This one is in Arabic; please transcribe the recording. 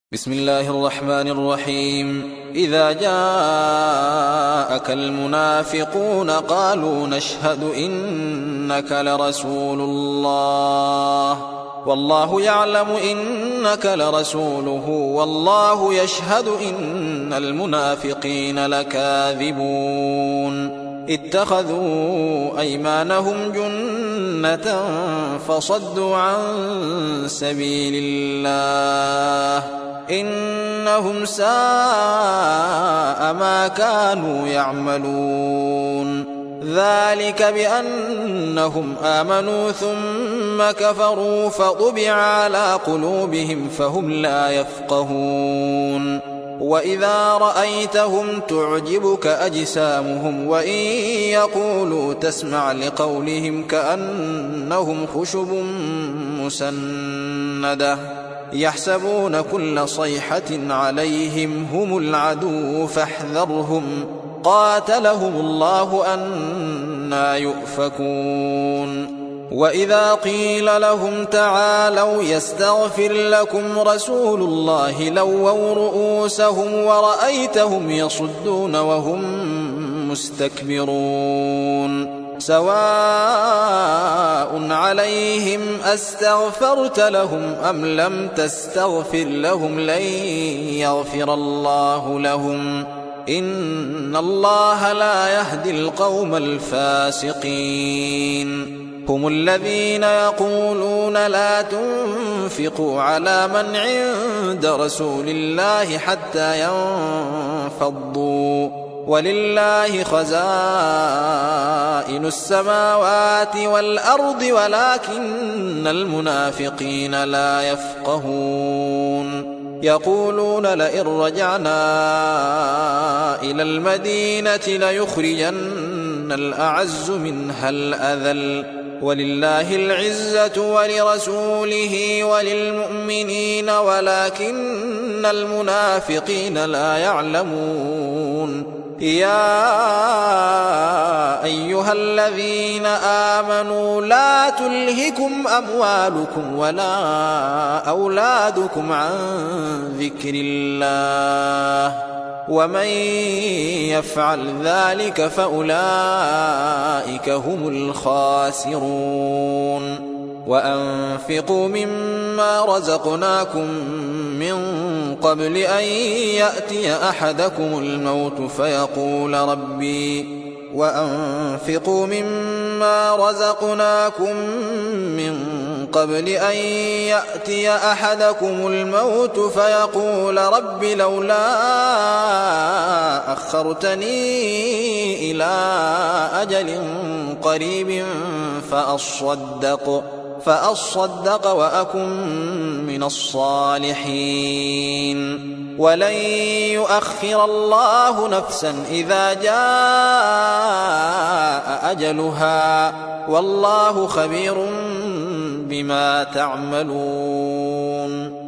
بسم الله الرحمن الرحيم. إذا جاءك المنافقون قالوا نشهد إنك لرسول الله والله يعلم إنك لرسوله والله يشهد إن المنافقين لكاذبون. اتخذوا أيمانهم جنة فصدوا عن سبيل الله إنهم ساء ما كانوا يعملون. ذلك بأنهم آمنوا ثم كفروا فطبع على قلوبهم فهم لا يفقهون. وإذا رأيتهم تعجبك أجسامهم وإن يقولوا تسمع لقولهم كأنهم خشب مسندة يحسبون كل صيحة عليهم هم العدو فاحذرهم قاتلهم الله أنى يؤفكون. وإذا قيل لهم تعالوا يستغفر لكم رسول الله لووا رؤوسهم ورأيتهم يصدون وهم مستكبرون. سواء عليهم أستغفرت لهم أم لم تستغفر لهم لن يغفر الله لهم إن الله لا يهدي القوم الفاسقين. هم الذين يقولون لا تنفقوا على من عند رسول الله حتى ينفضوا ولله خزائن السماوات والأرض ولكن المنافقين لا يفقهون. يقولون لئن رجعنا إلى المدينة ليخرجن الأعز منها الأذل ولله العزة ولرسوله وللمؤمنين ولكن المنافقين لا يعلمون. يا أيها الذين آمنوا لا تلهكم أموالكم ولا أولادكم عن ذكر الله ومن يفعل ذلك فأولئك هم الخاسرون. وأنفقوا مما رزقناكم من قبل أن يأتي أحدكم الموت وأنفقوا مما رزقناكم من قبل أن يأتي أحدكم الموت فيقول رب لولا أخرتني إلى أجل قريب فأصدق وأكن من الصالحين. ولن يؤخر الله نفسا إذا جاء أجلها والله خبير بما تعملون.